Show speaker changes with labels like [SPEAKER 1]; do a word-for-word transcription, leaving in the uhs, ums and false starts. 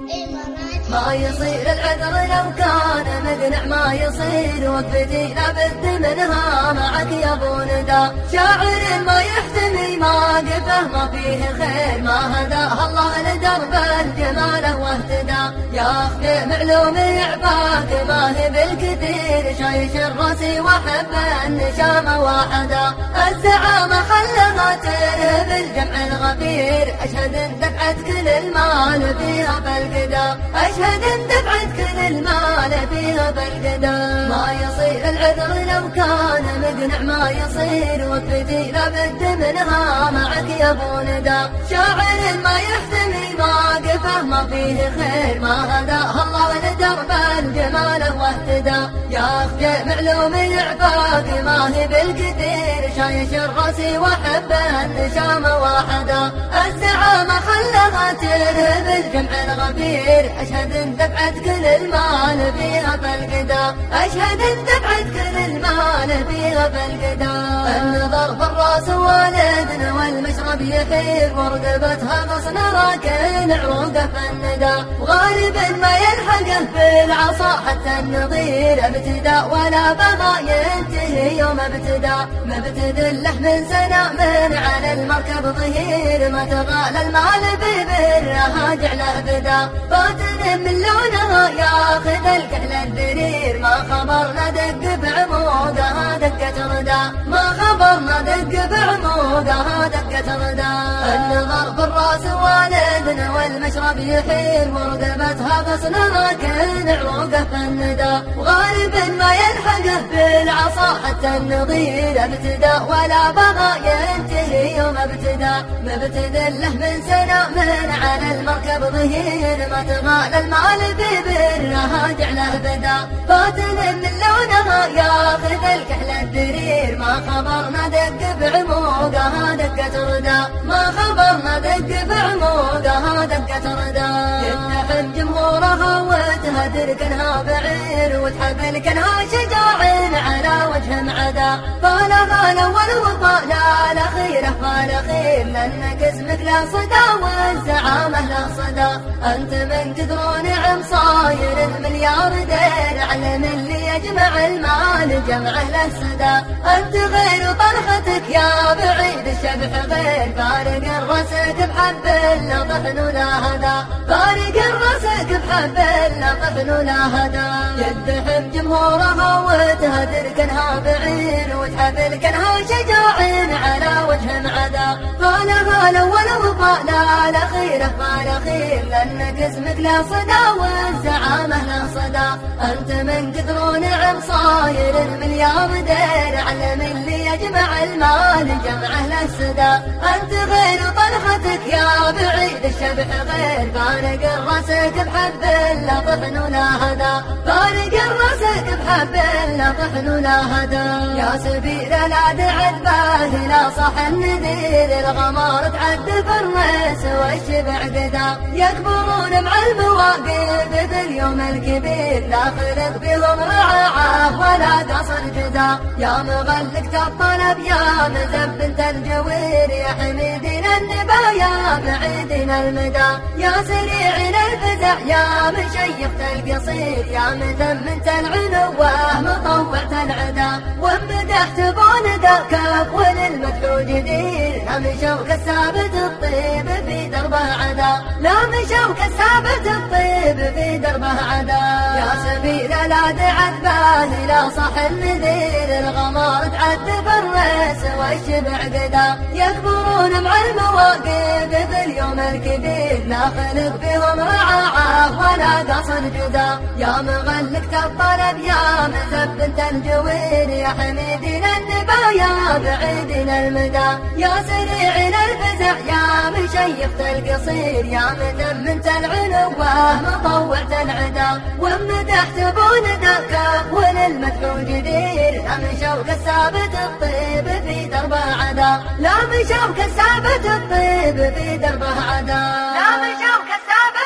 [SPEAKER 1] ما يصير العذر لو كان مقنع، ما يصير وقفتي لابد منها معك يا ابو ندى. شاعر ما يحتمي ما قفه ما فيه خير، ما هداه الله لدرب الجمال واهتدى. يا اخي معلوم يعفاك ما هي بالكثير، شايش الراسي واحب النشامه واحده. الزعامه خلها ترهب الجمع الغفير، اشهد ان دفعت كل المال فيها بالقدا، اشهد ان دفعت كل المال فيها بالقدا. ما يصير العذر لو كان مقنع، ما يصير وقفتي لابد منها معك يا ابو ندى. شاعر ما يحتمي ما قفه ما فيه خير، ما هداه الله لدرب الجمال واهتدى. يا اخي معلوم يعفاك ما هي بالكثير، شايش الراسي واحب النشامه واحده. الزعامه خلها ترهب الجمع الغفير، اشهد ان دفعت كل المال فيها بالقدا، اشهد ان دفعت كل المال فيها بالقدا. النظر في الراس والدنا والمشرب يحير، ورقبتها غصن راكن عروقه في الندى. وغالب ما يلحقه بالعصا حتى النظير ابتدى، ولا بغى ينتهي يوم ابتدى. مبتدل له من سنة من على المركب ظهير، ما تغالى المال ببرها جعله بدا. باطن من لونها ياخذ الكحل الدرير، ما خبرنا دق بعمودها دقة ردا، ما خبرنا دق بعمودها دقة ردا. النظر في الراس والدنا والمشرب يحير، ورقبتها غصن راكن عروقه في الندى. وغالب ما يلحقه بالعصا حتى النظير ابتدى، ولا بغى ينتهي يوم ابتدى. مبتدل له من سنة من على المركب ظهير، ما تغالى المال ببرها جعله بدا. باطن من لونها ياخذ الكحل الدرير، ما خبرنا دق بعمودها دقة ردا، ما خبرنا دق بعمودها دقة ردا. يتحب جمهورها وتهدر كنها بعير، وتحب كنها شجاع على وجه معدا. فلا غالا والوفاء لا لخيره فلا خير، لانك اسمك لا صدى والزعامه لا صدى. انت من تدرون نعم صاير الملياردير، علم اللي يجمع المال جمعه له صدى. انت غير طلحتك يا بعيد الشبح غير، فارق الرسك بحب لا طحن ولا هدى، فارق الرسك بحب لا طحن ولا هدى. يدحم جمهورها وتهدر كنها بعير، وتحفل كنها شجاع على وجه معدا. فلا غالا والوفاء لا لخيره فلا خير، لانك اسمك لا صدى والزعامه لا صدى. انت من كثر نعم صاير الملياردير، علم اللي يجمع المال جمعه له صدى. انت غير طلحتك يا بعيد الشبح غير، فارق الرسك بحب لا طحن ولا هدى، فارق الرسك بحب لا طحن ولا هدى. يا سبيل لا دعت به لا صح النذير، الغمار تعد في الريس والشبع قدا. يكبرون مع المواقف في اليوم الكبير، لا خلق بهم رعاعة ولا قصر جدا. يا مغلق الطلب يا مزبنت الجوير، يا حميدين النبا يا بعيدين المدى. يا سريعين الفزع يا مشيخت القصير، يا متمنت العنوة مطوعت العدا. ومدحت بوند كف وللمدحوج دير، لا مشوك الثابت الطيب في دربه عدا، لا مشوك الثابت الطيب في دربه عدا. يا سبيل لا دعت به لا صح النذير، الغمار تعد في الريس والشبع قدا. يكبرون مع المواقف في اليوم الكبير، لا خلق بهم رعاعة ولا قصر جدا. يا مغلق الطلب يا مزبنت الجوير، يا حميدين النبا يا بعيدين المدى. يا سريعين الفزع يا مشيخت القصير، يا متمنت العنوة مطوعت العدا. ومدحت بوند كف وللمدحوج دير، لا مشوك الثابت الطيب في دربه عدا، لا مشوك الثابت الطيب في دربه عدا، لا مشوك الثابت